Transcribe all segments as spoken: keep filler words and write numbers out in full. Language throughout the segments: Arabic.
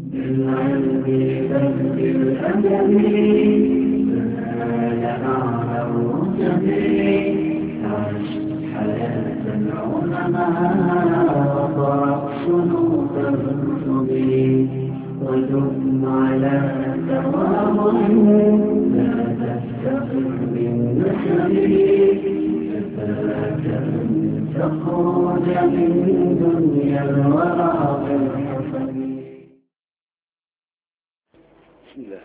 بالعلم بل بالأدب فنال أعلى الرتب عش حياة العلماء وقرأ صنوف الكتب ودم على تواضع لا تفتقر بالنسب كفاك أن تخرج من دنيا الورى بالحسب. بسم الله.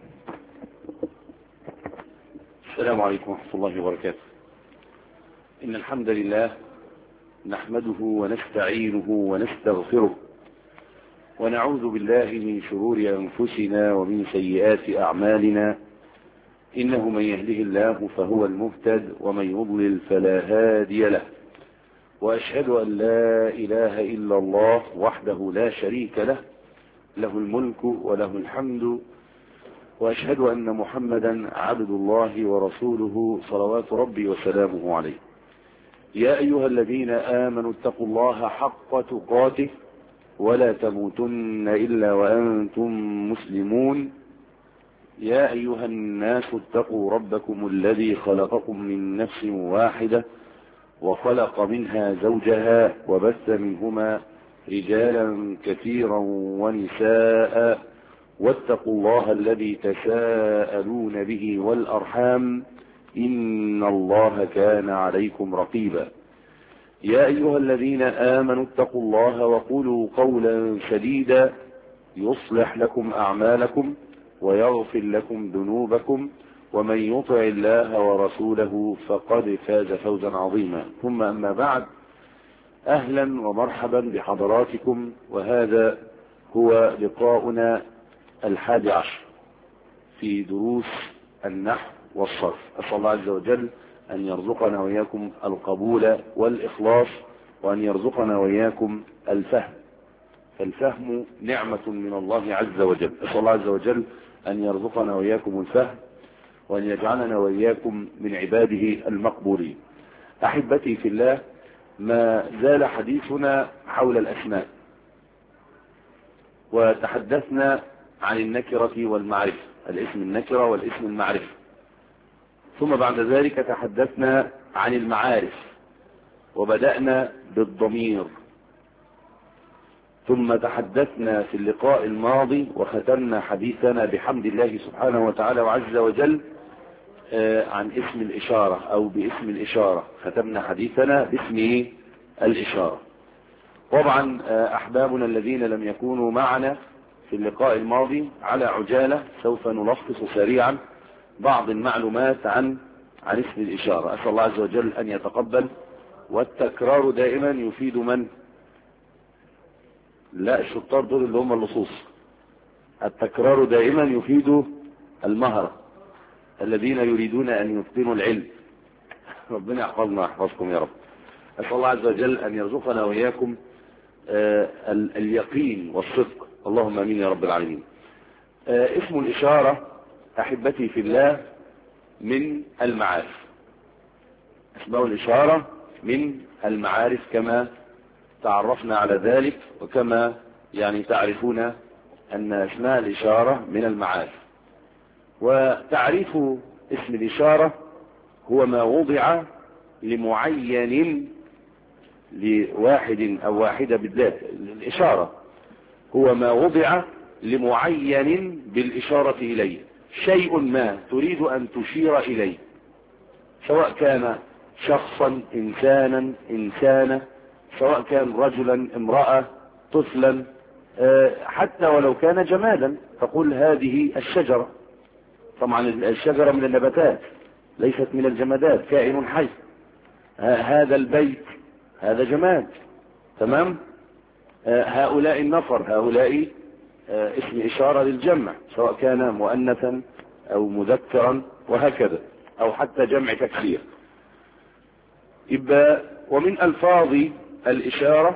السلام عليكم ورحمة الله وبركاته. إن الحمد لله نحمده ونستعينه ونستغفره ونعوذ بالله من شرور أنفسنا ومن سيئات أعمالنا، إنه من يهده الله فهو المهتد ومن يضلل فلا هادي له، وأشهد أن لا إله إلا الله وحده لا شريك له، له الملك وله الحمد، وأشهد أن محمدا عبد الله ورسوله صلوات ربي وسلامه عليه. يا أيها الذين آمنوا اتقوا الله حق تقاته ولا تموتن إلا وأنتم مسلمون. يا أيها الناس اتقوا ربكم الذي خلقكم من نفس واحدة وخلق منها زوجها وبث منهما رجالا كثيرا ونساء، واتقوا الله الذي تساءلون به والأرحام إن الله كان عليكم رقيبا. يا أيها الذين آمنوا اتقوا الله وقولوا قولا سديدا يصلح لكم أعمالكم ويغفر لكم ذنوبكم، ومن يطع الله ورسوله فقد فاز فوزا عظيما. ثم أما بعد، أهلا ومرحبا بحضراتكم، وهذا هو لقاؤنا الحادي عشر في دروس النحو والصرف. أسأل الله عز وجل أن يرزقنا وإياكم القبول والإخلاص، وأن يرزقنا وإياكم الفهم، فالفهم نعمة من الله عز وجل. أسأل الله عز وجل أن يرزقنا وإياكم الفهم، وأن يجعلنا وإياكم من عباده المقبولين. أحبتي في الله، ما زال حديثنا حول الأسماء، وتحدثنا عن النكرة والمعرفة، الاسم النكرة والاسم المعرفة، ثم بعد ذلك تحدثنا عن المعارف وبدأنا بالضمير، ثم تحدثنا في اللقاء الماضي وختمنا حديثنا بحمد الله سبحانه وتعالى وعز وجل عن اسم الإشارة أو باسم الإشارة. ختمنا حديثنا باسم الإشارة. طبعا أحبابنا الذين لم يكونوا معنا في اللقاء الماضي، على عجالة سوف نلخص سريعا بعض المعلومات عن عن اسم الإشارة. أسأل الله عز وجل أن يتقبل، والتكرار دائما يفيد من؟ لا، الشطار دول اللي هم اللصوص. التكرار دائما يفيد المهرة، الذين يريدون أن يتقنوا العلم. ربنا يحفظنا ويحفظكم يا رب. أسأل الله عز وجل أن يرزقنا وإياكم آه اليقين والصدق، اللهم امين يا رب العالمين. آه اسم الإشارة أحبتي في الله من المعارف. اسماء الإشارة من المعارف كما تعرفنا على ذلك، وكما يعني تعرفون أن اسماء الإشارة من المعارف. وتعريف اسم الإشارة هو ما وضع لمعين، لواحد أو واحدة بالذات. الإشارة هو ما وضع لمعين بالإشارة إليه، شيء ما تريد أن تشير إليه، سواء كان شخصا، إنسانا، إنسانة، سواء كان رجلا، امرأة، طفلا، حتى ولو كان جمادا، تقول هذه الشجرة. طبعا الشجرة من النباتات ليست من الجمادات، كائن حي. هذا البيت هذا جماد، تمام. هؤلاء النفر، هؤلاء اسم إشارة للجمع، سواء كان مؤنثا أو مذكرا وهكذا، أو حتى جمع تكسير. يبقى ومن ألفاظ الإشارة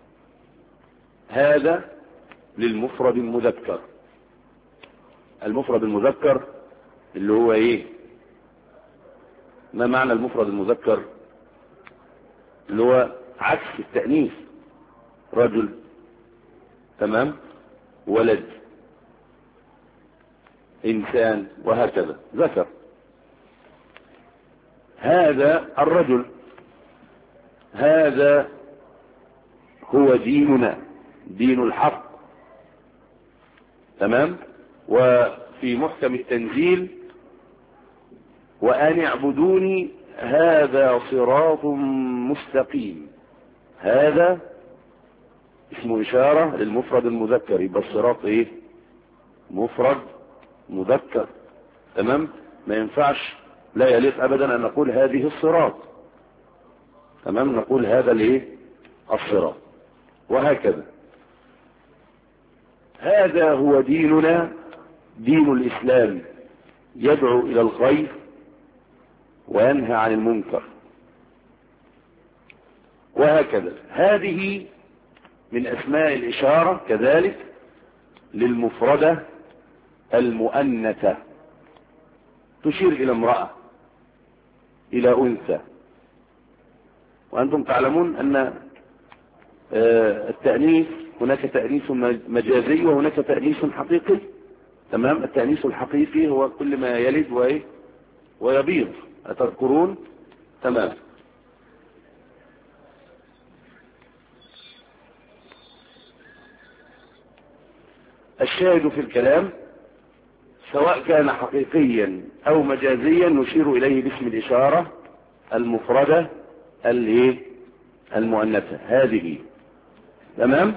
هذا للمفرد المذكر. المفرد المذكر اللي هو ايه؟ ما معنى المفرد المذكر؟ اللي هو عكس التأنيث، رجل، تمام، ولد، إنسان، وهكذا ذكر. هذا الرجل، هذا هو ديننا، دين الحق. تمام. وفي محكم التنزيل وأن اعبدوني هذا صراط مستقيم. هذا اسمه إشارة للمفرد المذكر، يبقى الصراط ايه؟ مفرد مذكر. تمام. ما ينفعش، لا يليق ابدا ان نقول هذه الصراط. تمام. نقول هذا الايه؟ الصراط. وهكذا. هذا هو ديننا، دين الإسلام، يدعو إلى الخير وينهى عن المنكر. وهكذا. هذه من أسماء الإشارة كذلك للمفردة المؤنثة، تشير إلى امرأة، إلى أنثى. وأنتم تعلمون أن التأنيث هناك تأنيث مجازي وهناك تأنيث حقيقي. تمام. التأنيث الحقيقي هو كل ما يلد ويبيض، أتذكرون؟ تمام. الشاهد في الكلام سواء كان حقيقيا أو مجازيا نشير إليه باسم الإشارة المفردة المؤنثة هذه. تمام.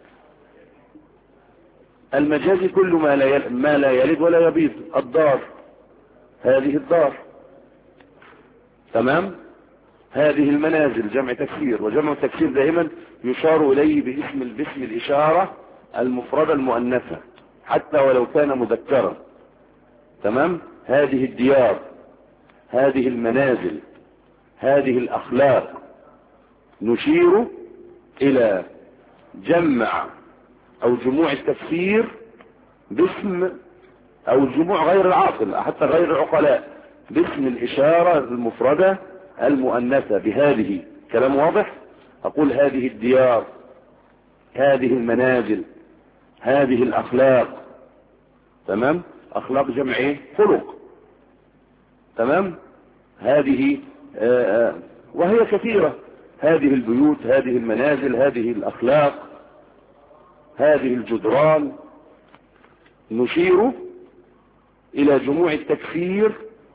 المجازي كل ما لا يلد, ما لا يلد ولا يبيض. الدار، هذه الدار. تمام. هذه المنازل، جمع تكسير، وجمع التكسير دائما يشار إليه باسم باسم الإشارة المفردة المؤنثة حتى ولو كان مذكرا. تمام. هذه الديار، هذه المنازل، هذه الأخلاق، نشير إلى جمع أو جموع التفسير باسم، أو الجموع غير العاقل حتى غير العقلاء، باسم الإشارة المفردة المؤنثة بهذه. كلام واضح؟ أقول هذه الديار، هذه المنازل، هذه الأخلاق. تمام. أخلاق جمع ايه؟ خلق. تمام. هذه آآ آآ وهي كثيرة. هذه البيوت، هذه المنازل، هذه الأخلاق، هذه الجدران. نشير إلى جموع التكسير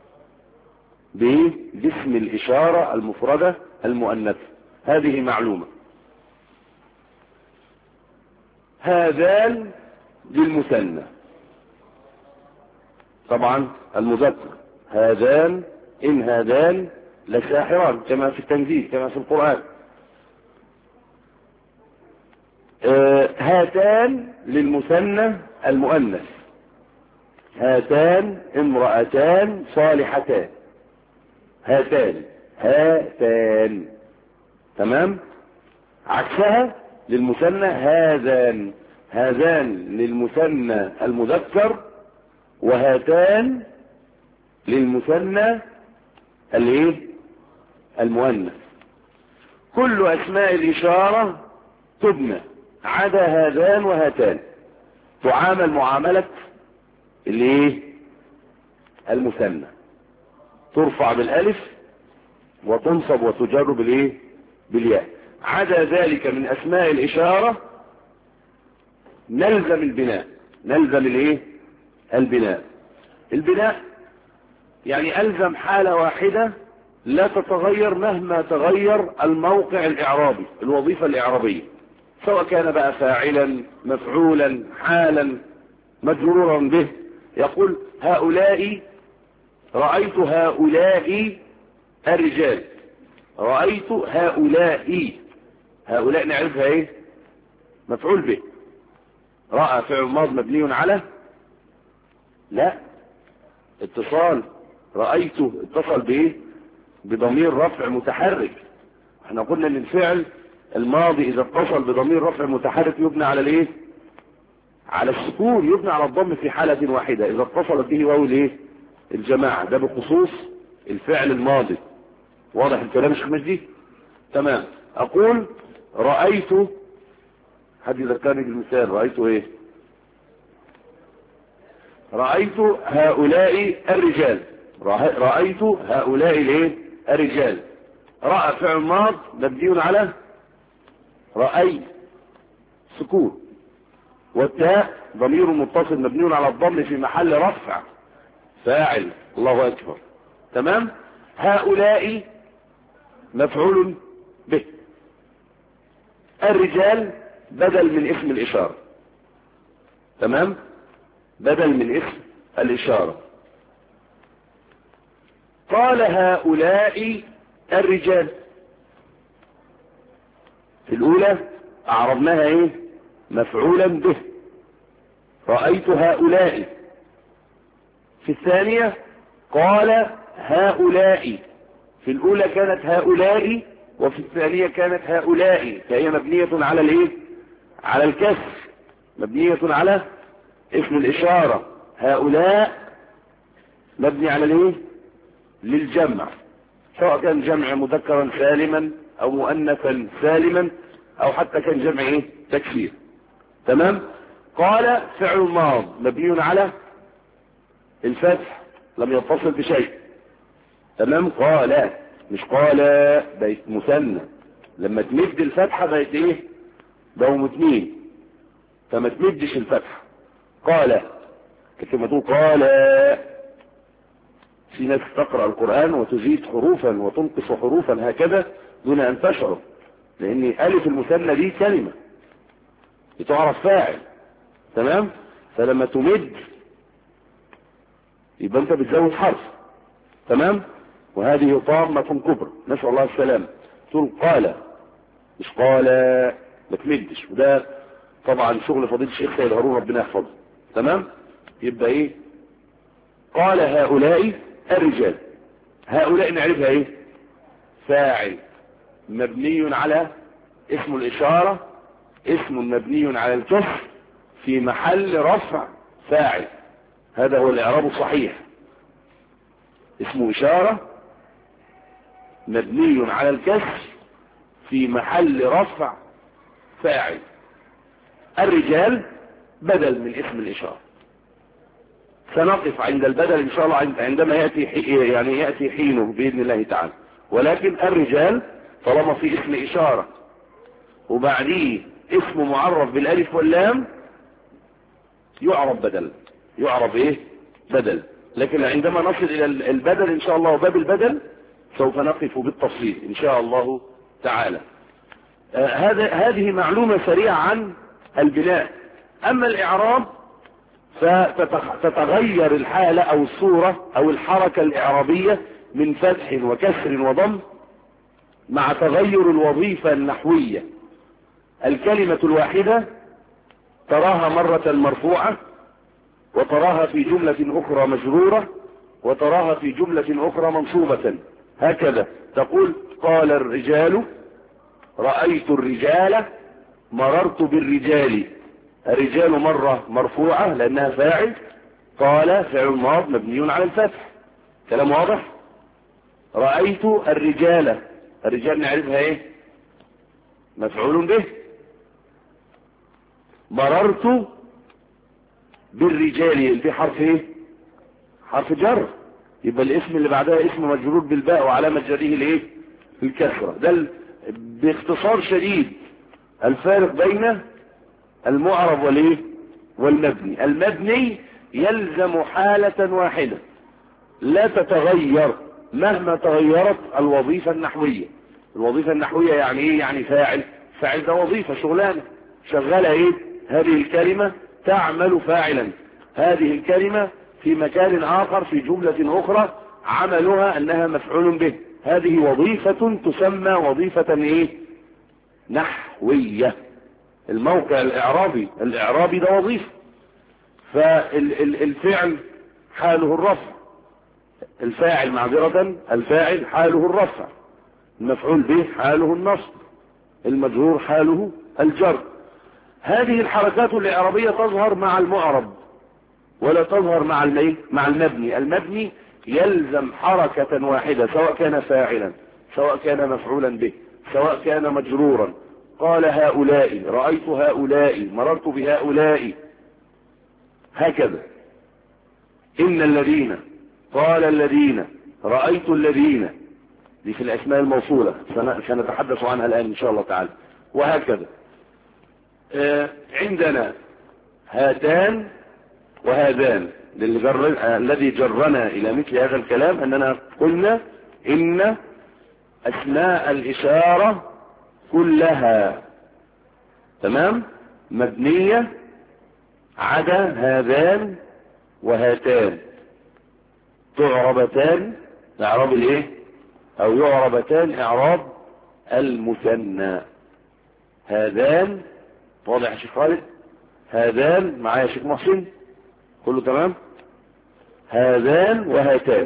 باسم الإشارة المفردة المؤنثة. هذه معلومة. هذان للمثنى طبعا المذكر. هذان إن هذان لساحران كما في التنزيل، كما في القرآن. آه هاتان للمثنى المؤنث. هاتان امرأتان صالحتان. هاتان، هاتان. تمام. عكسها للمثنى هذان. هذان للمثنى المذكر، وهاتان للمثنى الايه؟ المؤنث. كل اسماء الاشارة تبنى عدا هذان وهاتان، تعامل معاملة الايه؟ المثنى، ترفع بالالف وتنصب وتجر بالايه؟ بالياء. عدا ذلك من اسماء الاشارة نلزم البناء. نلزم الايه؟ البناء. البناء يعني الزم حالة واحدة لا تتغير مهما تغير الموقع الاعرابي، الوظيفة الاعرابية، سواء كان بقى فاعلا، مفعولا، حالا، مجرورا به. يقول هؤلاء، رأيت هؤلاء الرجال، رأيت هؤلاء. هؤلاء نعرفها ايه؟ مفعول به. رأى فعل ماض مبني على، لا، اتصال. رأيته اتصل بايه؟ بضمير رفع متحرك. احنا قلنا ان الفعل الماضي اذا اتصل بضمير رفع متحرك يبنى على الايه؟ على السكون، يبنى على الضم في حالة واحدة اذا اتصلت به واو الايه؟ الجماعة. ده بخصوص الفعل الماضي. واضح الكلام يا شيخ مجدي؟ تمام. اقول رأيت، حد يذكرني بالمثال، رأيت ايه؟ رأيت هؤلاء الرجال، رأيت هؤلاء الايه الرجال. رأى فعل ماض مبني على رأي سكون، والتاء ضمير متصل مبني على الضم في محل رفع فاعل. الله أكبر. تمام. هؤلاء مفعول به. الرجال بدل من اسم الإشارة. تمام. بدل من اسم الإشارة. قال هؤلاء الرجال. في الأولى أعرضناها إيه؟ مفعولا به. رأيت هؤلاء. في الثانية قال هؤلاء. في الأولى كانت هؤلاء، وفي الثانية كانت هؤلاء، فهي مبنية على الإيه؟ على الكسر، مبنية على اسم الإشارة. هؤلاء مبني على الإيه؟ للجمع، سواء كان جمع مذكرا سالما أو مؤنثا سالما أو حتى كان جمع إيه؟ تكسير. تمام. قال فعل ماض مبني على الفتح، لم يتصل بشيء. تمام. قال مش قال بقت مثنى، لما تمد الفتحة بقت ايه؟ دوم اتنين، فما تمدش الفتحة. قال كما تقول قال. في ناس تقرأ القرآن وتزيد حروفا وتنقص حروفا هكذا دون ان تشعر، لان الف المثنى دي كلمة بتعرف فاعل. تمام. فلما تمد يبقى انت بتزود حرف. تمام. وهذه طامة كبرى، نسأل الله السلام. تقول قال مش قال، ما تمدش، وده طبعا شغل فضيلة الشيخ سيد هارون ربنا يحفظه. تمام. يبقى ايه؟ قال هؤلاء الرجال. هؤلاء نعرفها ايه؟ فاعل مبني على اسم الإشارة، اسم مبني على الكسر في محل رفع فاعل. هذا هو الإعراب الصحيح. اسم إشارة مبني على الكسر في محل رفع فاعل. الرجال بدل من اسم الإشارة. سنقف عند البدل إن شاء الله عندما يأتي يعني يأتي حينه بإذن الله تعالى. ولكن الرجال طالما في اسم إشارة وبعديه اسم معرف بالألف واللام يعرب بدل، يعرب إيه؟ بدل. لكن عندما نصل إلى البدل إن شاء الله وباب البدل سوف نقف بالتفصيل إن شاء الله تعالى. آه هذا هذه معلومة سريعة عن البناء. أما الإعراب فتتغير الحالة أو الصورة أو الحركة الإعرابية من فتح وكسر وضم مع تغير الوظيفة النحوية. الكلمة الواحدة تراها مرة مرفوعة، وتراها في جملة أخرى مجرورة، وتراها في جملة أخرى منصوبة. هكذا تقول قال الرجال، رأيت الرجال، مررت بالرجال. الرجال مرة مرفوعة لأنها فاعل، قال فعل ماض مبني على الفتح. كلام واضح. رأيت الرجال. الرجال نعرفها ايه؟ مفعول به. مررت بالرجال في حرف ايه؟ حرف جر، يبقى الاسم اللي بعدها اسم مجرور بالباء وعلامة جره الايه؟ الكسرة. ده باختصار شديد الفارق بين المعرب والايه؟ والمبني. المبني يلزم حالة واحدة لا تتغير مهما تغيرت الوظيفة النحوية. الوظيفة النحوية يعني ايه؟ يعني فاعل. فاعل ده وظيفة شغلانة شغالة ايه؟ هذه الكلمة تعمل فاعلا. هذه الكلمة في مكان آخر في جملة أخرى عملها أنها مفعول به. هذه وظيفة تسمى وظيفة ايه؟ نحوية. الموقع الإعرابي الإعرابي ده وظيفة. فالفعل حاله الرفع، الفاعل معذرة الفاعل حاله الرفع، المفعول به حاله النصب، المجرور حاله الجر. هذه الحركات الإعرابية تظهر مع المعرب ولا تظهر مع مع المبني. المبني يلزم حركة واحدة سواء كان فاعلا سواء كان مفعولا به سواء كان مجرورا. قال هؤلاء، رأيت هؤلاء، مررت بهؤلاء، هكذا. إن الذين، قال الذين، رأيت الذين، دي في الأسماء الموصولة سنتحدث عنها الآن إن شاء الله تعالى. وهكذا آه عندنا هاتان وهذان، جر... الذي جرنا إلى مثل هذا الكلام أننا قلنا إن أسماء الإشارة كلها تمام مبنية عدا هذان وهاتان، تعربتان اعراب الايه او يعربتان اعراب المثنى. هذان واضح يا شيخ خالد؟ هذان معايا يا شيخ محسن؟ كله تمام؟ هذان وهاتان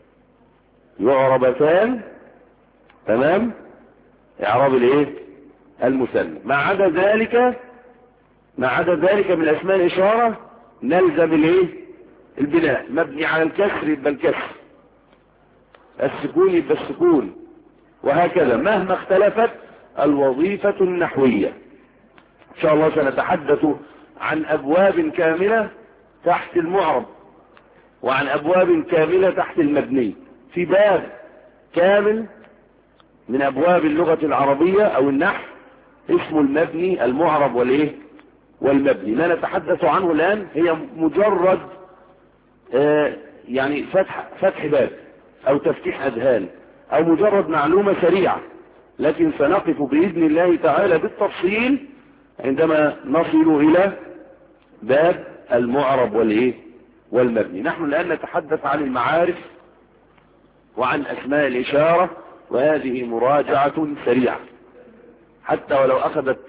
يعربتان تمام اعراب الايه المثنى. ما عدا ذلك ما عدا ذلك من اسماء الاشاره نلزم الايه البناء، مبني على الكسر يبقى الكسر، السكون يبقى السكون، وهكذا مهما اختلفت الوظيفة النحوية. ان شاء الله سنتحدث عن ابواب كاملة تحت المعرب وعن ابواب كاملة تحت المبني. في باب كامل من ابواب اللغة العربية او النحو اسمه المبني المعرب والايه والمبني. ما نتحدث عنه الان هي مجرد آه يعني فتح فتح باب او تفتيح اذهان او مجرد معلومة سريعة، لكن سنقف باذن الله تعالى بالتفصيل عندما نصل الى باب المعرب والايه والمبني. نحن الان نتحدث عن المعارف وعن اسماء الاشارة، وهذه مراجعة سريعة حتى ولو اخذت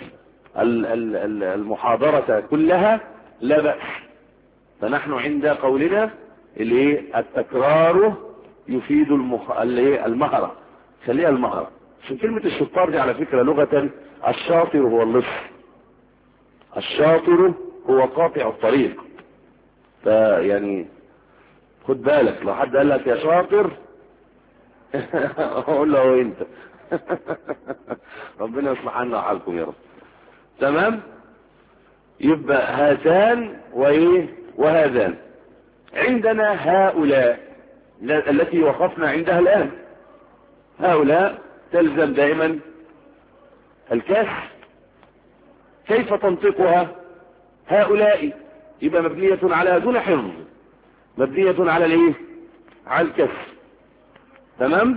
المحاضرة كلها لا بأس. فنحن عند قولنا الايه التكرار يفيد المخ... المهرة، خليها المهرة. عشان كلمة الشطار دي على فكرة لغة الشاطر هو اللص، الشاطر هو قاطع الطريق. فيعني خد بالك لو حد قال لك يا شاطر اقول له انت ربنا يصلح عنا حالكم يا رب. تمام. يبقى هاتان وايه وهذان. عندنا هؤلاء التي وقفنا عندها الآن، هؤلاء تلزم دائما الكسر. كيف تنطقها؟ هؤلاء يبقى مبنية على دون حفظ، مبنية على الايه على الكسر. تمام.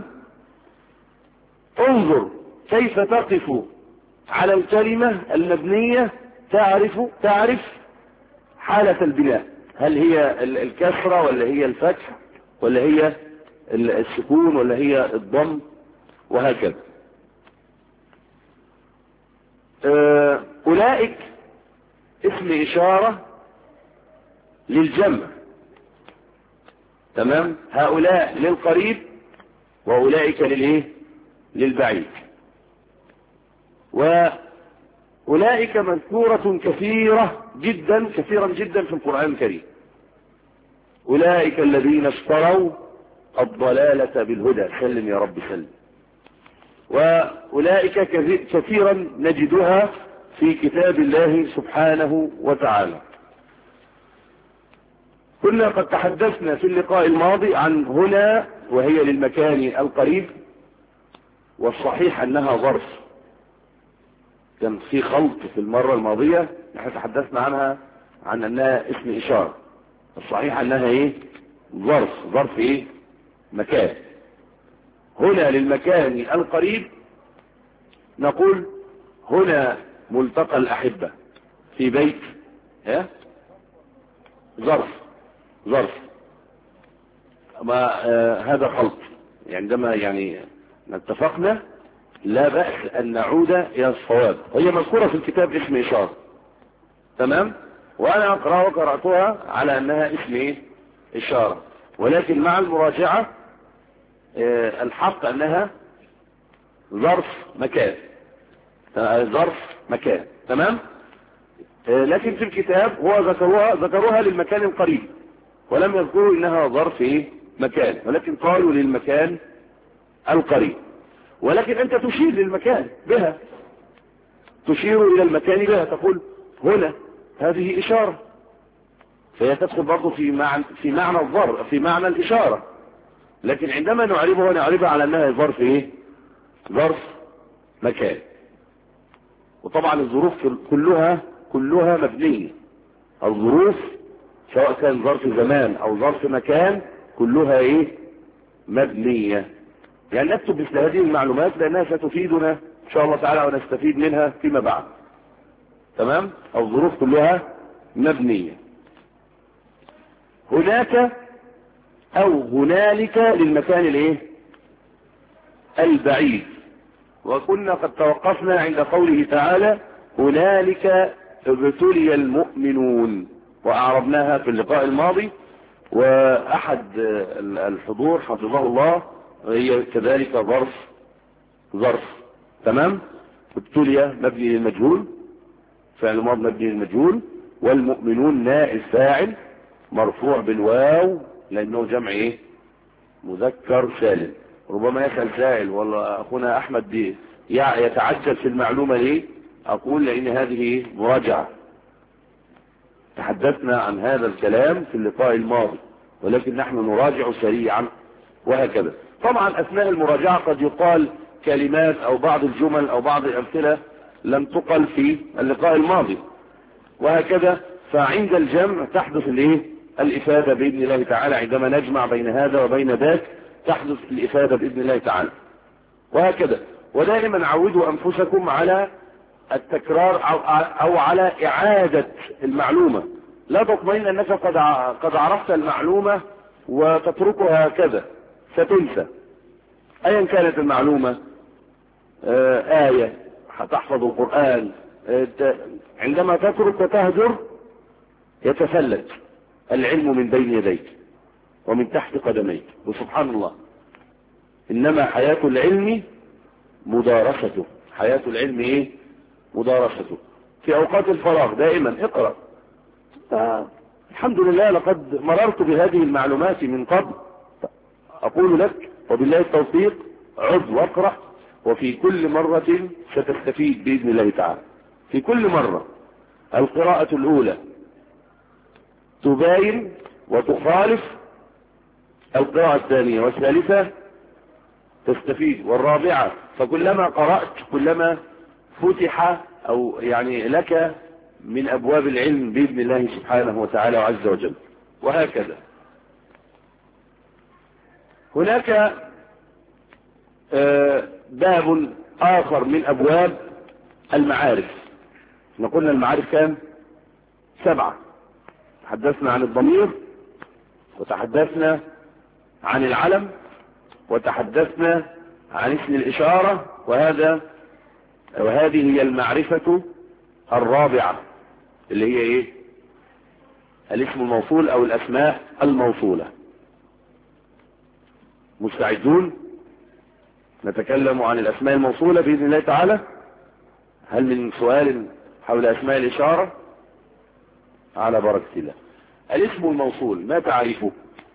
انظر كيف تقف على الكلمة المبنية، تعرف تعرف حالة البناء، هل هي الكسرة ولا هي الفتح ولا هي السكون ولا هي الضم وهكذا. أولئك اسم إشارة للجمع. تمام. هؤلاء للقريب وأولئك للإيه للبعيد. وأولئك مذكورة كثيرة جدا كثيرا جدا في القرآن الكريم. أولئك الذين اشتروا الضلالة بالهدى، سلم يا رب سلم. وأولئك كثيرا نجدها في كتاب الله سبحانه وتعالى. كنا قد تحدثنا في اللقاء الماضي عن هنا وهي للمكان القريب، والصحيح أنها ظرف. كان في خلط في المرة الماضية نحن تحدثنا عنها عن أنها اسم إشارة، الصحيح أنها إيه ظرف. ظرف إيه مكان. هنا للمكان القريب نقول هنا ملتقى الأحبة في بيت ها ظرف ظرف ما آه هذا خلط. عندما يعني اتفقنا لا بأس أن نعود إلى الصواب. هي مذكورة في الكتاب اسم إشارة. تمام. وأنا أقرأ وقرأتها على أنها اسم إيه إشارة، ولكن مع المراجعة آه الحق أنها ظرف مكان. ظرف مكان. تمام. آه لكن في الكتاب هو ذكروها ذكروها للمكان القريب ولم يذكروا إنها ظرف إيه مكان، ولكن قالوا للمكان القريب. ولكن أنت تشير للمكان بها، تشير إلى المكان بها، تقول هنا هذه إشارة. فهي تدخل برضه في معنى في معنى الظرف، في معنى الإشارة، لكن عندما نعربها نعربها على أنها ظرف إيه؟ ظرف مكان. وطبعا الظروف كلها كلها مبنية، الظروف سواء كان ظرف زمان أو ظرف مكان كلها إيه؟ مبنية. يعني نكتب مثل هذه المعلومات لأنها ستفيدنا إن شاء الله تعالى ونستفيد منها فيما بعد. تمام؟ الظروف كلها مبنية. هناك أو هنالك للمكان الإيه؟ البعيد. وكنا قد توقفنا عند قوله تعالى هنالك ابتلي المؤمنون، وأعربناها في اللقاء الماضي، وأحد الحضور حفظه الله هي كذلك ظرف ظرف تمام. ابتلي مبني للمجهول، فعل ماضي مبني للمجهول، والمؤمنون نائب فاعل مرفوع بالواو لأنه جمع ايه؟ مذكر سالم. ربما يسأل سائل والله أخونا أحمد دي يتعجل في المعلومة ليه؟ أقول لأن هذه مراجعة، تحدثنا عن هذا الكلام في اللقاء الماضي، ولكن نحن نراجع سريعا وهكذا. طبعا أثناء المراجعة قد يقال كلمات أو بعض الجمل أو بعض الأمثلة لم تقل في اللقاء الماضي وهكذا، فعند الجمع تحدث الايه؟ الإفادة بإذن الله تعالى. عندما نجمع بين هذا وبين ذاك تحدث الإفادة بإذن الله تعالى وهكذا. ودائما عودوا أنفسكم على التكرار أو على إعادة المعلومة. لا تطمئن أنك قد قد عرفت المعلومة وتتركها هكذا، ستنسى أيا كانت المعلومة. آية، تحفظ القرآن، عندما تترك وتهجر يتفلت العلم من بين يديك ومن تحت قدميك. وسبحان الله، إنما حياة العلم مدارسته. حياة العلم إيه؟ مدارسته. في أوقات الفراغ دائما اقرأ. الحمد لله لقد مررت بهذه المعلومات من قبل، أقول لك وبالله التوفيق عد واقرأ، وفي كل مرة ستستفيد بإذن الله تعالى. في كل مرة القراءة الأولى تباين وتخالف القراءة الثانية، والثالثة تستفيد، والرابعة. فكلما قرأت كلما فتح أو يعني لك من أبواب العلم بإذن الله سبحانه وتعالى وعز وجل وهكذا. هناك باب آخر من أبواب المعارف. نقولنا المعارف كام؟ سبعة. تحدثنا عن الضمير، وتحدثنا عن العلم، وتحدثنا عن اسم الإشارة، وهذا وهذه هي المعرفة الرابعة اللي هي ايه؟ الاسم الموصول او الاسماء الموصولة. مستعدون؟ نتكلم عن الاسماء الموصولة بإذن الله تعالى. هل من سؤال حول اسماء الاشارة؟ على بركة الله. الاسم الموصول ما تعريفه؟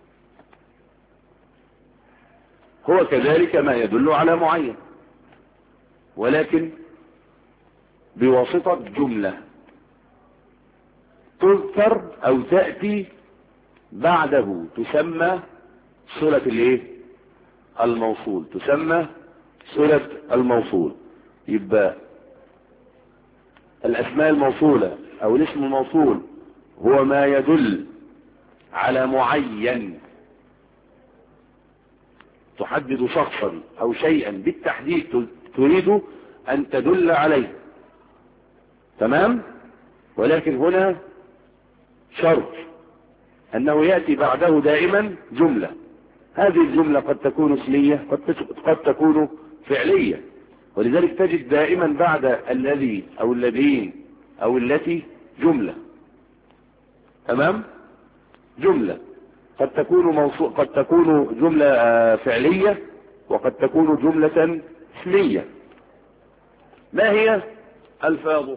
هو كذلك ما يدل على معين، ولكن بواسطة جملة تذكر او تأتي بعده، تسمى صلة الايه؟ الموصول. تسمى صلة الموصول. يبقى الاسماء الموصولة او الاسم الموصول هو ما يدل على معين، تحدد شخصا او شيئا بالتحديد تريد ان تدل عليه. تمام؟ ولكن هنا شرط انه يأتي بعده دائما جملة. هذه الجملة قد تكون اسمية، قد تكون فعلية، ولذلك تجد دائما بعد الذي او الذين او التي جملة. تمام؟ جملة قد تكون موصول، قد تكون جملة فعلية، وقد تكون جملة اسمية. ما هي الفاظه؟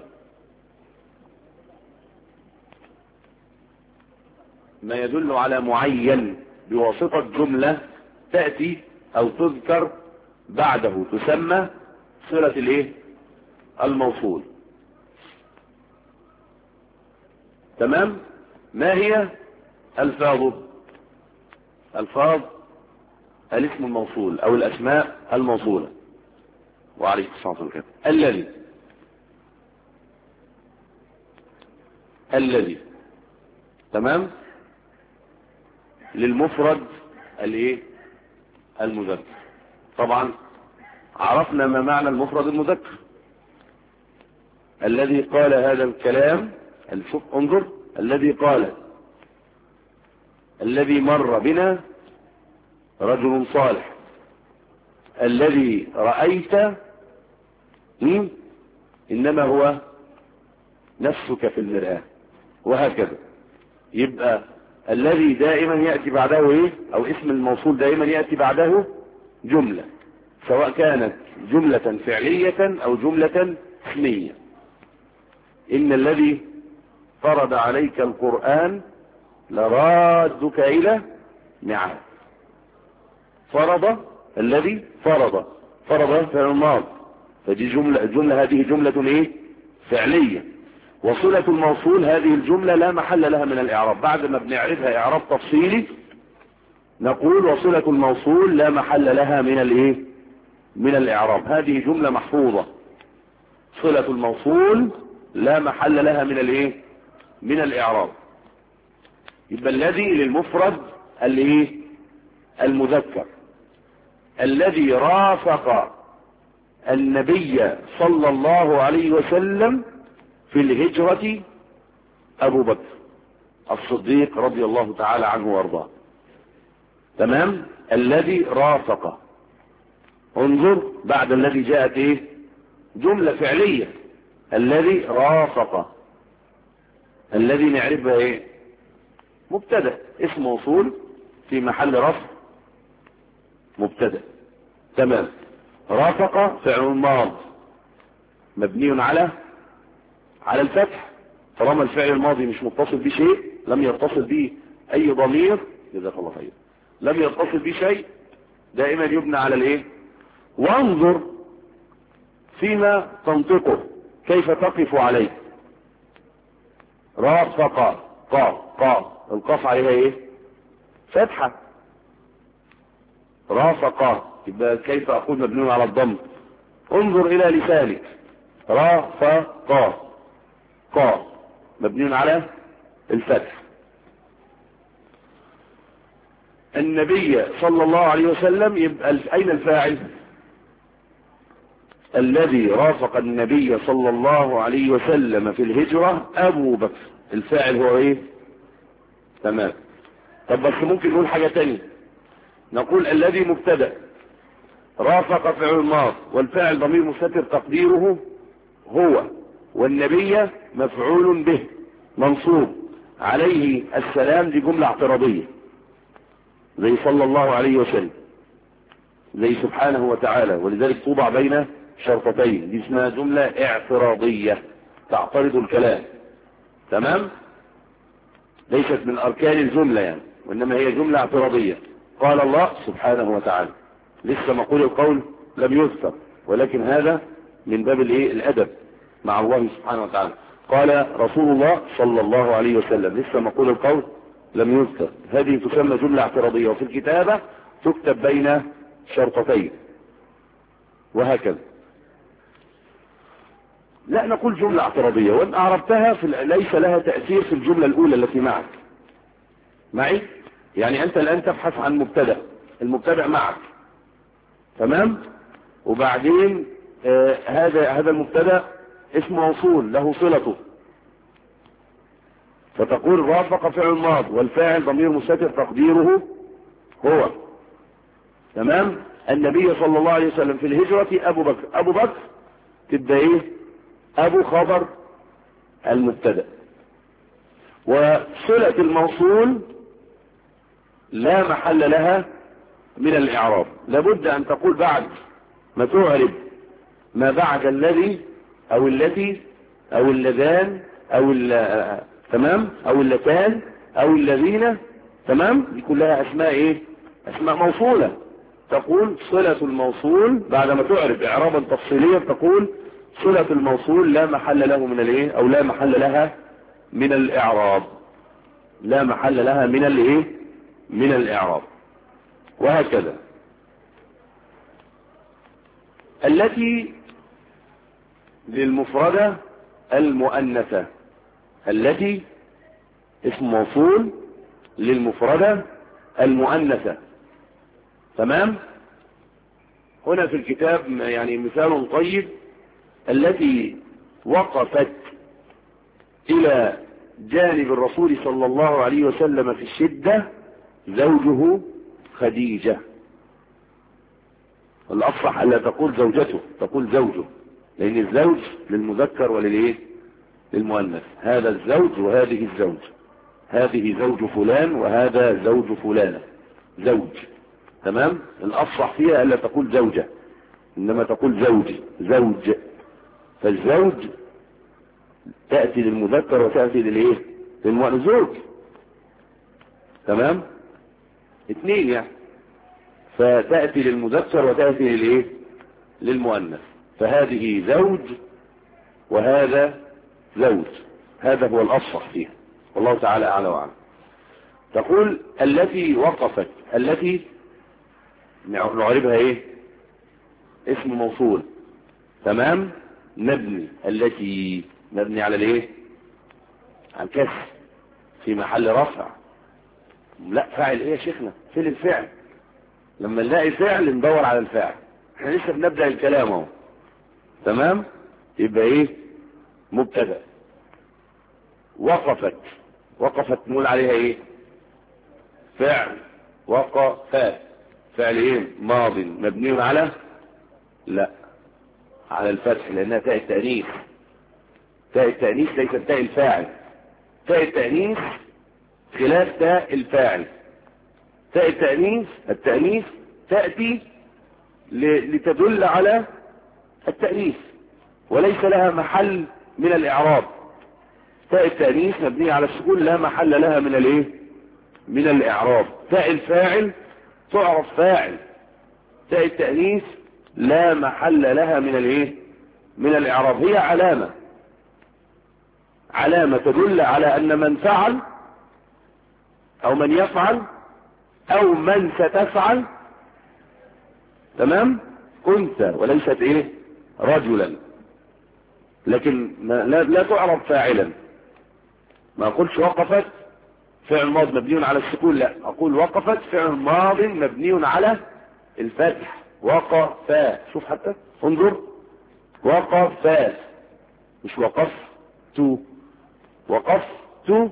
ما يدل على معين بواسطة جملة تأتي او تذكر بعده، تسمى صلة الايه؟ الموصول. تمام؟ ما هي ألفاظه؟ ألفاظ الاسم الموصول أو الأسماء الموصولة. وعليكم السلام والسلام. الذي الذي تمام للمفرد الايه المذكر. طبعا عرفنا ما معنى المفرد المذكر. الذي قال هذا الكلام، شوف انظر، الذي قال الذي مر بنا رجل صالح، الذي رأيت إنما هو نفسك في المرآة، وهكذا. يبقى الذي دائما يأتي بعده ايه، او اسم الموصول دائما يأتي بعده جملة، سواء كانت جملة فعلية او جملة اسمية. إن الذي فرض عليك القرآن لرادك إلى معاد. فرض، الذي فرض، فرض فعل الماضي، فدي جملة، الجملة هذه جملة ايه فعلية. وصلة الموصول هذه الجملة لا محل لها من الإعراب. بعد ما بنعرفها إعراب تفصيلي نقول وصلة الموصول لا محل لها من الايه من الإعراب. هذه جملة محفوظة، صلة الموصول لا محل لها من الايه من الإعراب. يبقى الذي للمفرد الايه المذكر. الذي رافق النبي صلى الله عليه وسلم في الهجرة أبو بكر الصديق رضي الله تعالى عنه وارضاه. تمام. الذي رافق، انظر بعد الذي جاءت ايه جملة فعلية. الذي رافق، الذي نعرفها ايه مبتدأ، اسم موصول في محل رفع مبتدأ. تمام. رافق فعل ماض مبني على على الفتح، طالما الفعل الماضي مش متصل بشيء، لم يتصل به اي ضمير، جزاك الله خير، لم يتصل بشيء، دائما يبنى على الايه. وانظر فيما تنطقه كيف تقف عليه. رافق، قا قا القاف عليها ايه فتحة. رافق، يبقى كيف اقول مبني على الضم. انظر الى لسانك. رافق، قا مبني على الفتح. النبي صلى الله عليه وسلم، يبقى اين الفاعل؟ الذي رافق النبي صلى الله عليه وسلم في الهجرة أبو بكر، الفاعل هو ايه؟ تمام. طب بس ممكن نقول حاجة تانية، نقول الذي مبتدأ، رافق فعل ماض، والفاعل ضمير مستتر تقديره هو، والنبي مفعول به منصوب، عليه السلام دي جملة اعتراضية زي صلى الله عليه وسلم، زي سبحانه وتعالى، ولذلك توضع بين شرطتين، دي اسمها جملة اعتراضية تعترض الكلام. تمام. ليست من اركان الجملة يعني، وانما هي جملة اعتراضية. قال الله سبحانه وتعالى، لسه مقول القول لم يذكر، ولكن هذا من باب الايه الادب مع الله سبحانه وتعالى. قال رسول الله صلى الله عليه وسلم، لسه مقول القول لم يذكر، هذه تسمى جملة اعتراضية، وفي الكتابة تكتب بين شرطتين، وهكذا. لا نقول جملة اعتراضية، وان اعربتها في ليس لها تأثير في الجملة الاولى التي معك معي. يعني انت الان تبحث عن مبتدأ، المبتدأ معك، تمام، وبعدين آه هذا هذا المبتدأ اسم موصول له صلته، فتقول رافق فعل ماض، والفاعل ضمير مستتر تقديره هو. تمام. النبي صلى الله عليه وسلم في الهجرة أبو بكر، أبو بكر تبقى ايه أبو خبر المبتدأ. وصلة الموصول لا محل لها من الإعراب، لابد أن تقول بعد ما تعرب ما بعد الذي أو التي أو اللذان أو تمام أو اللتان أو الذين، تمام، دي كلها أسماء إيه أسماء موصولة. تقول صلة الموصول بعد ما تعرب إعرابا تفصيليا، تقول صلة الموصول لا محل له من الإيه أو لا محل لها من الإعراب. لا محل لها من الايه من الاعراب. وهكذا التي للمفردة المؤنثة، التي اسم موصول للمفردة المؤنثة. تمام. هنا في الكتاب يعني مثال طيب: التي وقفت إلى جانب الرسول صلى الله عليه وسلم في الشدة زوجه خديجة. الأفصح ألا تقول زوجته، تقول زوجه، لأن الزوج للمذكر وللإيه للمؤنث. هذا الزوج وهذه الزوج، هذه زوج فلان وهذا زوج فلانة، زوج. تمام. الأفصح فيها ألا تقول زوجة، إنما تقول زوجي، زوج. فالزوج تأتي للمذكر وتأتي للإيه للمؤنث، زوج. تمام. اثنين يعني، فتأتي للمذكر وتأتي للإيه للمؤنث. فهذه زوج وهذا زوج، هذا هو الأصح فيها، والله تعالى أعلى وأعلم. تقول التي وقفت، التي نعربها ايه اسم موصول. تمام. مبني، التي مبني على الايه على الكسر في محل رفع. لا فاعل ايه يا شيخنا؟ فين الفعل؟ لما نلاقي فعل ندور على الفاعل، احنا لسه بنبدأ الكلام اهو. تمام. يبقى ايه مبتدأ. وقفت، وقفت نقول عليها ايه فعل. وقفت فعل ايه ماض مبني على لا على الفتح، لانها تاء التأنيث. تاء التأنيث ليست تاء الفاعل. تاء التأنيث خلاف تاء الفاعل. تاء التأنيث التأنيث تأتي لتدل على التأنيث وليس لها محل من الإعراب. تاء التأنيث مبنية على السكون لا محل لها من الايه من الإعراب. تاء الفاعل تعرف فاعل. تاء التأنيث لا محل لها من الايه من الإعراب. هي علامة، علامة تدل على أن من فعل أو من يفعل أو من ستفعل. تمام. كنت وليست ايه رجلا. لكن لا, لا تعرف فاعلا. ما أقولش وقفت فعل ماض مبني على السكون، لا أقول وقفت فعل ماض مبني على الفتح. وقفا، شوف حتى انظر، وقفا مش وقفت. وقفت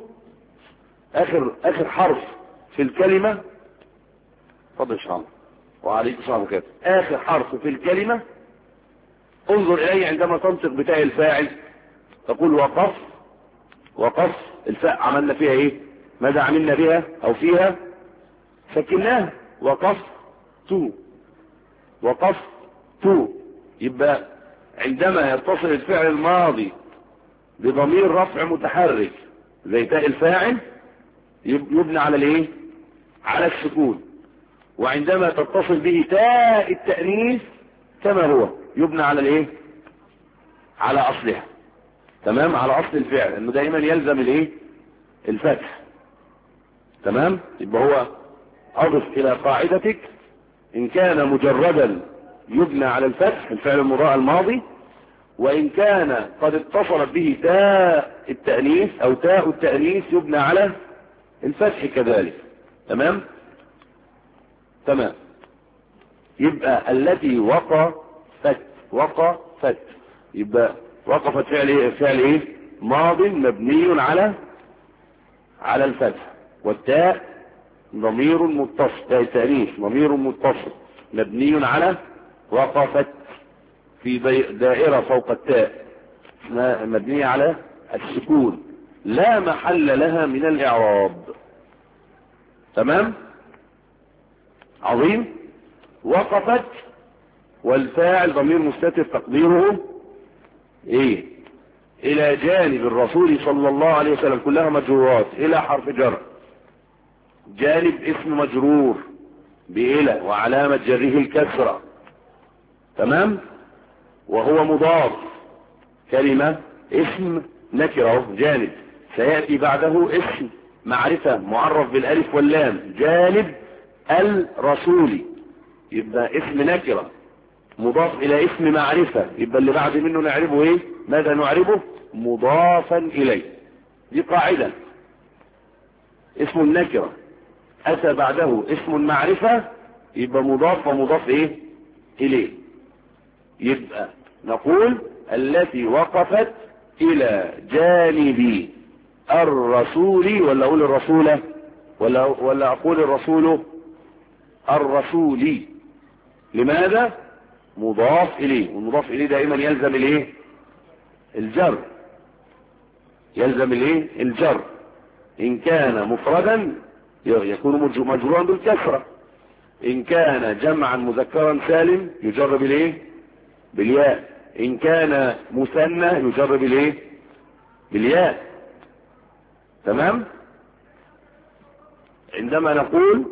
آخر آخر حرف في الكلمة. فضل شعر وعليكم السلام عليكم. آخر حرف في الكلمة انظر إليه عندما تنطق بتاء الفاعل تقول وقف. وقف الفاء عملنا فيها ايه؟ ماذا عملنا بها او فيها؟ سكناها. وقف تو، وقف تو. يبقى عندما يتصل الفعل الماضي بضمير رفع متحرك زي تاء الفاعل يبنى على الايه على السكون. وعندما تتصل به تاء التأنيث كما هو يبنى على الايه على اصلها. تمام. على اصل الفعل انه دائما يلزم الايه الفتح. تمام. يبقى هو اضف الى قاعدتك ان كان مجردا يبنى على الفتح الفعل المضارع الماضي، وان كان قد اتصلت به تاء التأنيث او تاء التأنيث يبنى على الفتح كذلك. تمام. تمام. يبقى التي وقفت، وقفت يبقى وقفت فعل ايه فعل ايه ماض مبني على على الفتح، والتاء ضمير متصل، تاء التأنيث ضمير متصل مبني على وقفت في دائرة فوق التاء مبنية على السكون لا محل لها من الإعراب. تمام. عظيم. وقفت والفاعل ضمير مستتر تقديره ايه الى جانب الرسول صلى الله عليه وسلم، كلها مجرورات الى حرف جر. جانب اسم مجرور بإلى وعلامة جره الكسرة. تمام. وهو مضاف، كلمة اسم نكرة جانب سيأتي بعده اسم معرفة معرف بالالف واللام، جانب الرسول يبقى اسم نكرة مضاف الى اسم معرفة، يبقى اللي بعد منه نعربه ايه؟ ماذا نعربه؟ مضافا اليه. دي قاعدة. اسم النكرة اتى بعده اسم معرفة يبقى مضاف ومضاف ايه اليه. يبقى نقول التي وقفت الى جانب الرسول، ولا اقول الرسول ولا ولا اقول الرسول الرسولي. لماذا؟ مضاف اليه، والمضاف اليه دائما يلزم الايه؟ الجر. يلزم الايه؟ الجر. ان كان مفردا يكون مجرورا بالكسره، ان كان جمعا مذكرا سالم يجر بالايه؟ بالياء، ان كان مثنى يجر بالايه؟ بالياء. تمام؟ عندما نقول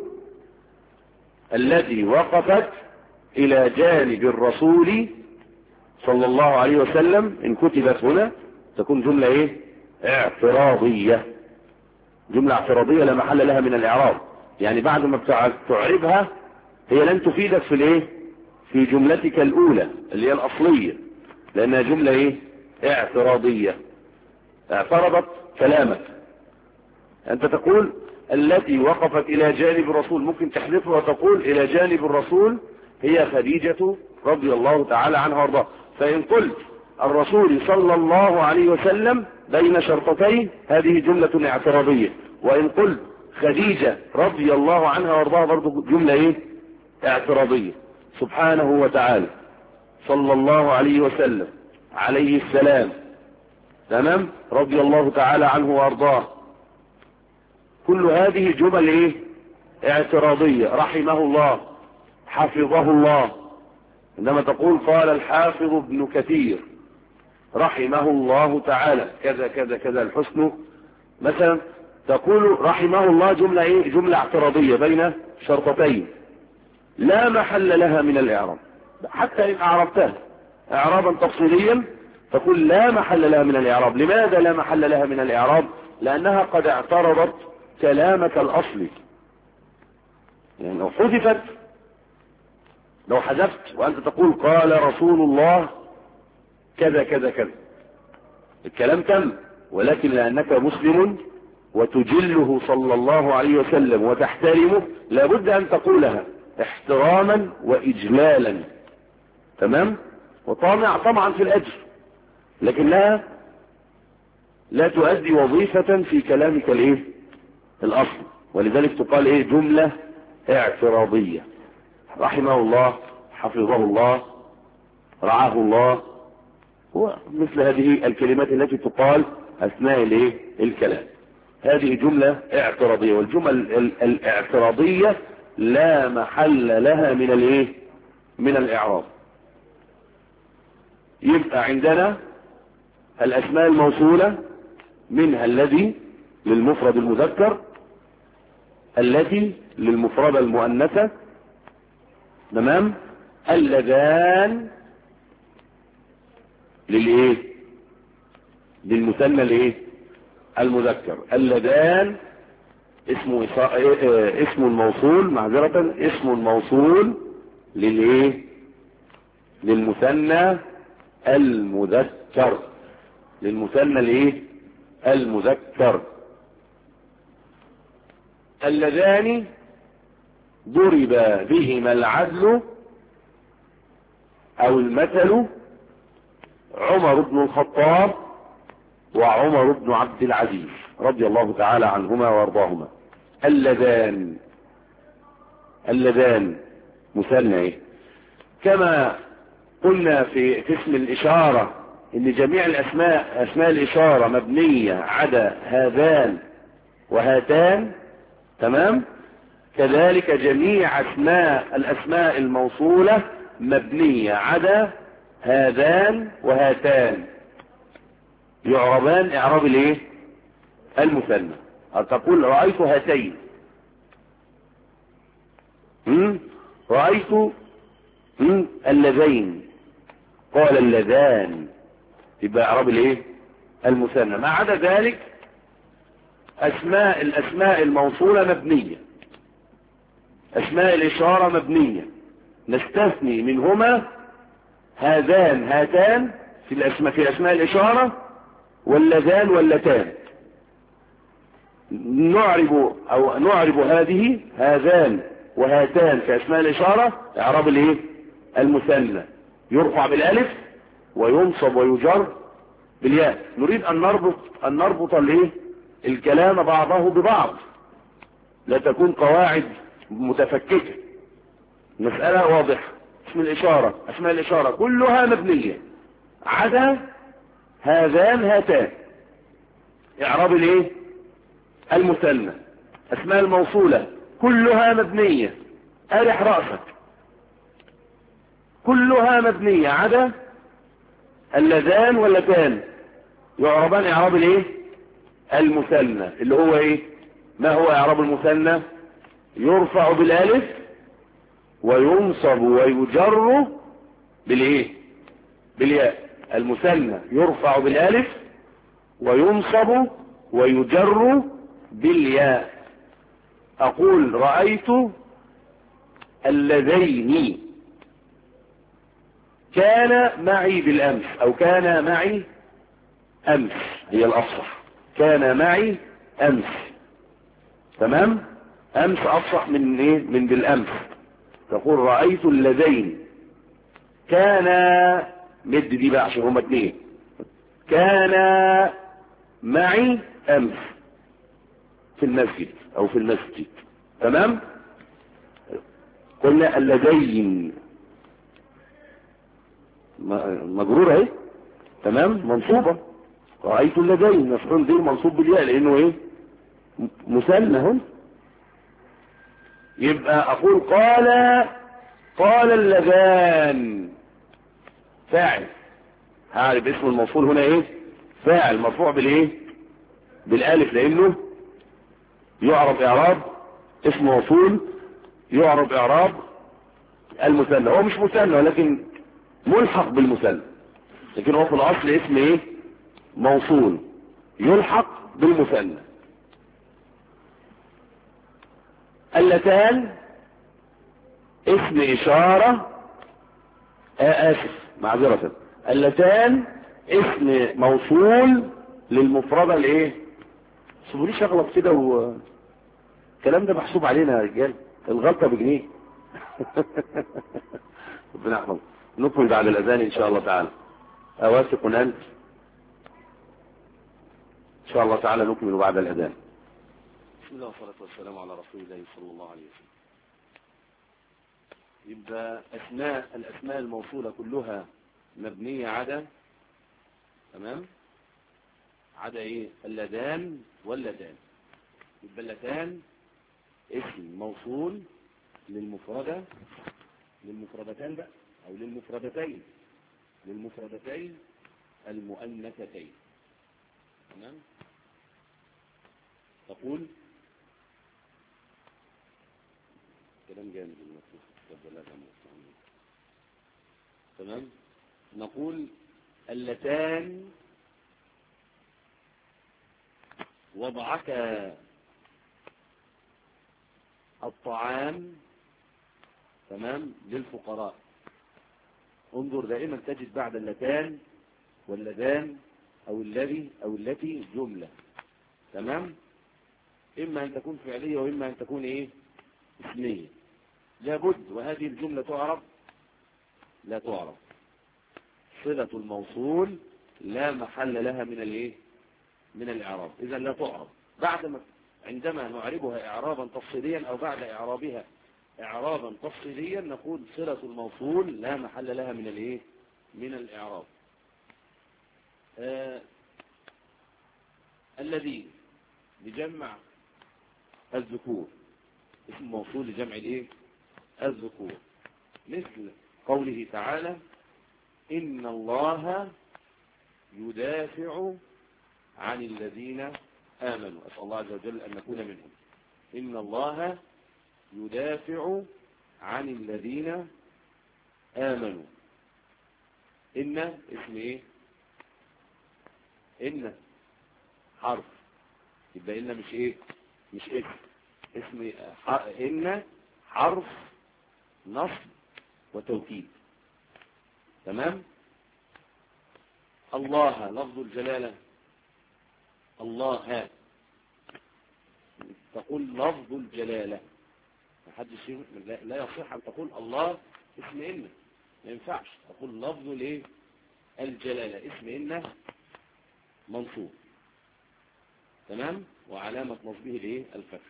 التي وقفت الى جانب الرسول صلى الله عليه وسلم، ان كتبت هنا تكون جملة ايه؟ اعتراضية. جملة اعتراضية لا محل لها من الاعراب، يعني بعد ما تعربها هي لن تفيدك في الايه؟ في جملتك الاولى اللي هي الاصلية، لانها جملة ايه؟ اعتراضية، اعترضت كلامك. انت تقول التي وقفت الى جانب الرسول، ممكن تحذفها وتقول الى جانب الرسول هي خديجة رضي الله تعالى عنها وارضاها. فان قلت الرسول صلى الله عليه وسلم بين شرطتين هذه جملة اعتراضية، وان قلت خديجة رضي الله عنها وارضاها برضو جملة ايه؟ اعتراضية. سبحانه وتعالى صلى الله عليه وسلم عليه السلام، تمام، رضي الله تعالى عنه وارضاه، كل هذه جمل ايه؟ اعتراضية. رحمه الله، حفظه الله. عندما تقول قال الحافظ ابن كثير رحمه الله تعالى كذا كذا كذا الحسن مثلا، تقول رحمه الله جملة ايه؟ جملة اعتراضية بين شرطتين لا محل لها من الاعراب، حتى ان اعربتها اعرابا تفصيليا تقول لا محل لها من الاعراب. لماذا لا محل لها من الاعراب؟ لانها قد اعترضت كلامك الاصلي. يعني لو حذفت، لو حذفت وانت تقول قال رسول الله كذا كذا كذا، الكلام تم، ولكن لانك مسلم وتجله صلى الله عليه وسلم وتحترمه لابد ان تقولها احتراما واجلالا، تمام، وطامع طمعا في الاجر، لكنها لا تؤدي وظيفة في كلامك الايه؟ الاصل. ولذلك تقال ايه؟ جملة اعتراضية. رحمه الله، حفظه الله، رعاه الله، ومثل هذه الكلمات التي تقال اثناء الايه؟ الكلام. هذه جملة اعتراضية، والجمل الاعتراضية لا محل لها من الايه؟ من الاعراب. يبقى عندنا الاسماء الموصولة منها الذي للمفرد المذكر، التي للمفردة المؤنثة، تمام، اللذان للايه؟ للمثنى الايه؟ المذكر. اللذان اسم اسم الموصول، معذرة، اسم الموصول للايه؟ للمثنى المذكر، للمثنى الايه؟ المذكر. اللذان ضرب بهما العدل او المثل عمر بن الخطاب وعمر بن عبد العزيز رضي الله تعالى عنهما وارضاهما. اللذان، اللذان مثنى ايه؟ كما قلنا في اسم الاشارة ان جميع الاسماء اسماء الاشارة مبنية عدا هذان وهاتان، تمام، كذلك جميع اسماء الاسماء الموصولة مبنية عدا هذان وهاتان، يعربان اعراب الايه؟ المثنى. تقول رأيت هاتين، رأيت اللذين، قال اللذان، يبقى اعراب الايه؟ المثنى. ما عدا ذلك أسماء الأسماء الموصولة مبنية، أسماء الإشارة مبنية، نستثني منهما هذان هاتان في الأسماء في أسماء الإشارة واللذان واللتان. نعرب أو نعرب هذه هذان وهاتان في أسماء الإشارة إعراب الإيه؟ المثنى، يرفع بالألف وينصب ويجر بالياء. نريد أن نربط أن نربط الإيه؟ الكلام بعضه ببعض، لا تكون قواعد متفككة، مسألة واضحة. اسم الإشارة أسماء الإشارة كلها مبنية عدا هذان هاتان، إعراب الإيه؟ المثنى. أسماء الموصولة كلها مبنية، أرح رأسك، كلها مبنية عدا اللذان واللتان، يعربان إعراب الإيه؟ المثنى، اللي هو إيه؟ ما هو إعراب المثنى؟ يرفع بالالف وينصب ويجر بالايه؟ بالياء. المثنى يرفع بالالف وينصب ويجر بالياء. اقول رأيت اللذين كان معي بالامس، او كان معي امس، هي الافصح، كان معي امس. تمام؟ امس افصح من ايه؟ من بالامس. تقول رأيت اللذين كان، مد دي بقى عشان هما اتنين، كان معي امس في المسجد او في المسجد. تمام؟ قلنا اللذين مجرورة اهي، تمام، منصوبة. رأيت اللذين مفعول به منصوب بالياء لانه ايه؟ مثنى هنا. يبقى اقول قال قال اللذان فاعل، هعرف اسم الموصول هنا ايه؟ فاعل مرفوع بالايه؟ بالالف، لانه يعرب اعراب اسم موصول، يعرب اعراب المثنى. هو مش مثنى ولكن ملحق بالمثنى، لكن هو في الاصل اسم ايه؟ موصول يلحق بالمثنى. اللتان اسم اشارة، آه اسف معذرة، اللتان اسم موصول للمفردة الايه؟ سيبولي شغلة كده، والكلام ده محسوب علينا يا رجال، الغلطة بجنيه. ربنا يحفظ. نكمل بعد الاذان ان شاء الله تعالى. اوافق انت ان شاء الله تعالى، نكمل بعد الاذان. بسم الله والصلاة والسلام على رسول الله صلى الله عليه وسلم. يبقى اسماء الاسماء الموصولة كلها مبنية عدا، تمام، عدا ايه؟ اللذان واللتان. يبقى اللتان اسم موصول للمفردة، للمفردتان بقى او للمفردتين، للمفردتين المؤنثتين. تمام؟ تقول كلام جامد المفروض. تمام؟ نقول اللتان وضعك الطعام، تمام، للفقراء. انظر دائما تجد بعد اللتان واللذان او الذي او التي جملة، تمام، اما ان تكون فعلية واما ان تكون ايه؟ اسمية. لابد، وهذه الجملة تعرف لا تعرف. صلة الموصول لا محل لها من الايه؟ من الاعراب، اذا لا تعرف. بعد ما عندما نعربها اعرابا تفصيليا او بعد اعرابها اعرابا تفصيليا نقول صلة الموصول لا محل لها من الايه؟ من الاعراب. آه الذي لجمع الذكور، اسم موصول لجمع الايه؟ الذكور، مثل قوله تعالى ان الله يدافع عن الذين آمنوا. أسأل الله عز وجل أن نكون منهم. إن الله يدافع عن الذين آمنوا. إن اسم إيه؟ إن حرف يبقى إن مش إيه مش اسم اسم إن حرف نصب وتوكيد. تمام. الله لفظ الجلالة، الله تقول لفظ الجلالة، محدش لا يصح أن تقول الله اسم إن، ما ينفعش تقول لفظ الايه الجلالة. اسم إن منصوب. تمام. وعلامة نصبه الايه الفتح.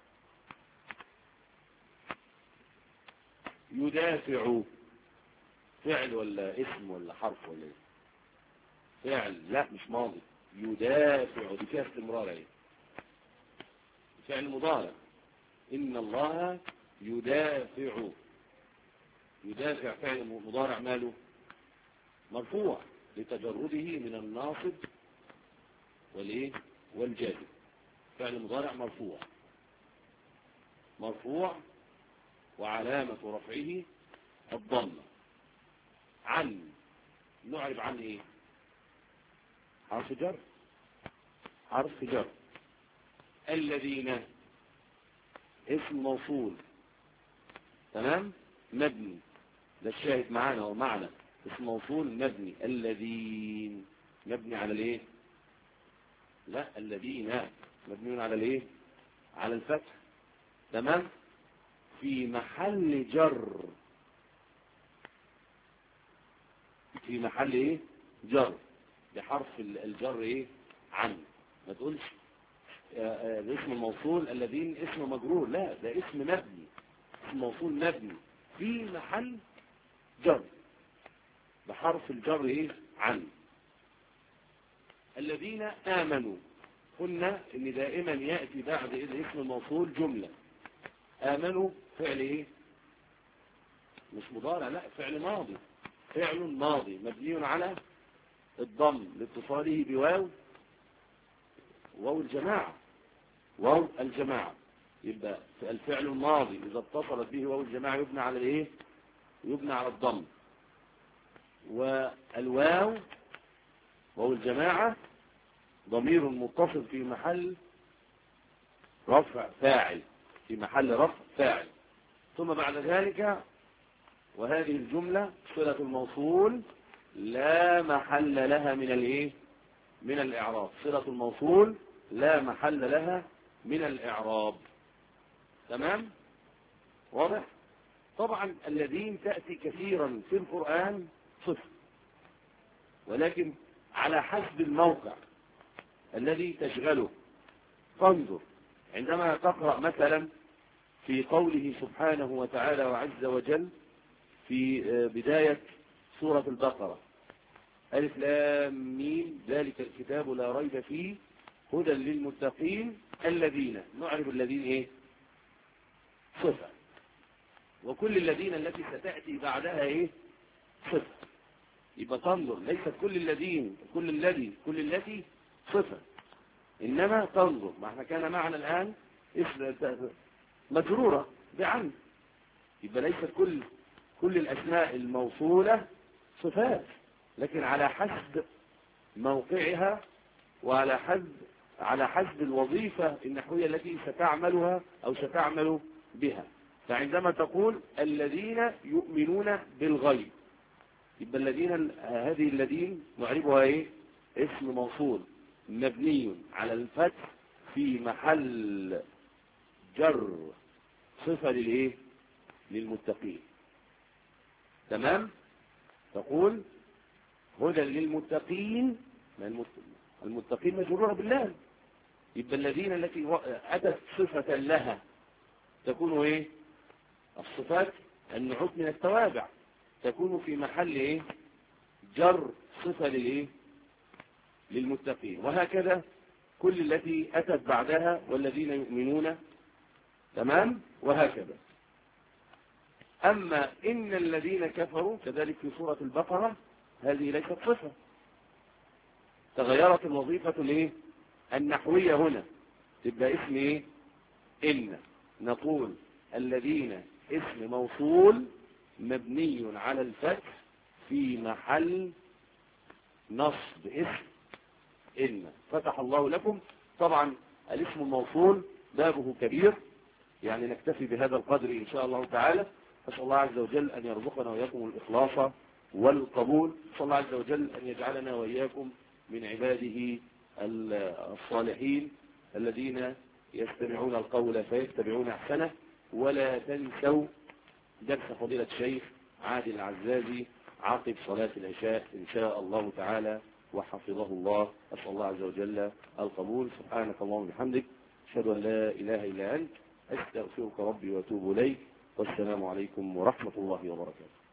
يدافع فعل ولا اسم ولا حرف ولا ايه؟ فعل، لا مش ماضي. يدافع دي فيها استمرار اهي، فعل مضارع. إن الله يدافع، يدافع فعل مضارع ماله مرفوع لتجرده من الناصب والايه والجازم. فعل مضارع مرفوع مرفوع وعلامة رفعه الضمة. عن نعرب عن ايه؟ حرف جر، حرف جر. الذين اسم موصول. تمام. مبني، ده الشاهد معانا ومعنى اسم موصول مبني. الذين مبني على الايه؟ لا الذين مبني على الايه؟ على الفتح. تمام. في محل جر، في محل ايه جر بحرف الجر ايه عن. ما تقولش الاسم الموصول الذين اسم مجرور، لا ده اسم مبني، اسم موصول مبني في محل جر بحرف الجر ايه عن. الذين آمنوا، قلنا ان دائما يأتي بعد الاسم الموصول جملة. آمنوا فعل ايه مش مضارع، لا فعل ماضي، فعل ماضي مبني على الضم لاتصاله بواو واو الجماعة، واو الجماعة. يبقى الفعل الماضي إذا اتصلت به واو الجماعة يبنى على الايه؟ يبنى على الضم. والواو واو الجماعة ضمير متصل في محل رفع فاعل، في محل رفع فاعل. ثم بعد ذلك وهذه الجملة صلة الموصول لا محل لها من الايه؟ من الإعراب. صلة الموصول لا محل لها من الإعراب. تمام. واضح. طبعا الذين تأتي كثيرا في القرآن صفر، ولكن على حسب الموقع الذي تشغله. فانظر عندما تقرأ مثلا في قوله سبحانه وتعالى وعز وجل في بداية سورة البقرة: ألف لام ميم ذلك الكتاب لا ريب فيه هدى للمتقين الذين. نعرف الذين ايه؟ صفة. وكل الذين التي ستأتي بعدها ايه؟ صفة. يبقى تنظر ليست كل الذين كل الذي كل التي صفة، إنما تنظر. ما احنا كان معنا الآن اسم مجرورة بعن، يبقى ليست كل كل الأسماء الموصولة صفات، لكن على حسب موقعها وعلى حسب على حسب الوظيفة النحوية التي ستعملها أو ستعمل بها. فعندما تقول الذين يؤمنون بالغيب، يبقى الذين هذه الذين نعربها ايه؟ اسم موصول مبني على الفتح في محل جر صفة للايه؟ للمتقين. تمام. تقول هدى للمتقين، المتقين مجرورة بالله، يبقى الذين التي أتت صفة لها تكون ايه؟ الصفات النعوت من التوابع تكون في محل ايه؟ جر صفة للايه؟ للمتقين. وهكذا كل التي أتت بعدها والذين يؤمنون. تمام. وهكذا. أما إن الذين كفروا كذلك في سورة البقرة هذه ليست صفة، تغيرت الوظيفة الايه؟ النحوية هنا، تبقى اسم ايه؟ إن. نقول الذين اسم موصول مبني على الفتح في محل نصب اسم إن. فتح الله لكم. طبعا الاسم الموصول بابه كبير، يعني نكتفي بهذا القدر إن شاء الله تعالى. أسأل الله عز وجل أن يرزقنا وإياكم الإخلاص والقبول. أسأل الله عز وجل أن يجعلنا وإياكم من عباده الصالحين الذين يستمعون القول فيتبعون أحسنه. ولا تنسوا درس فضيلة الشيخ عادل العزازي عقب صلاة العشاء إن شاء الله تعالى، وحفظه الله. أسأل الله عز وجل القبول. سبحانك اللهم وبحمدك، أشهد أن لا إله إلا أنت، أستغفرك ربي وأتوب إليك، والسلام عليكم ورحمة الله وبركاته.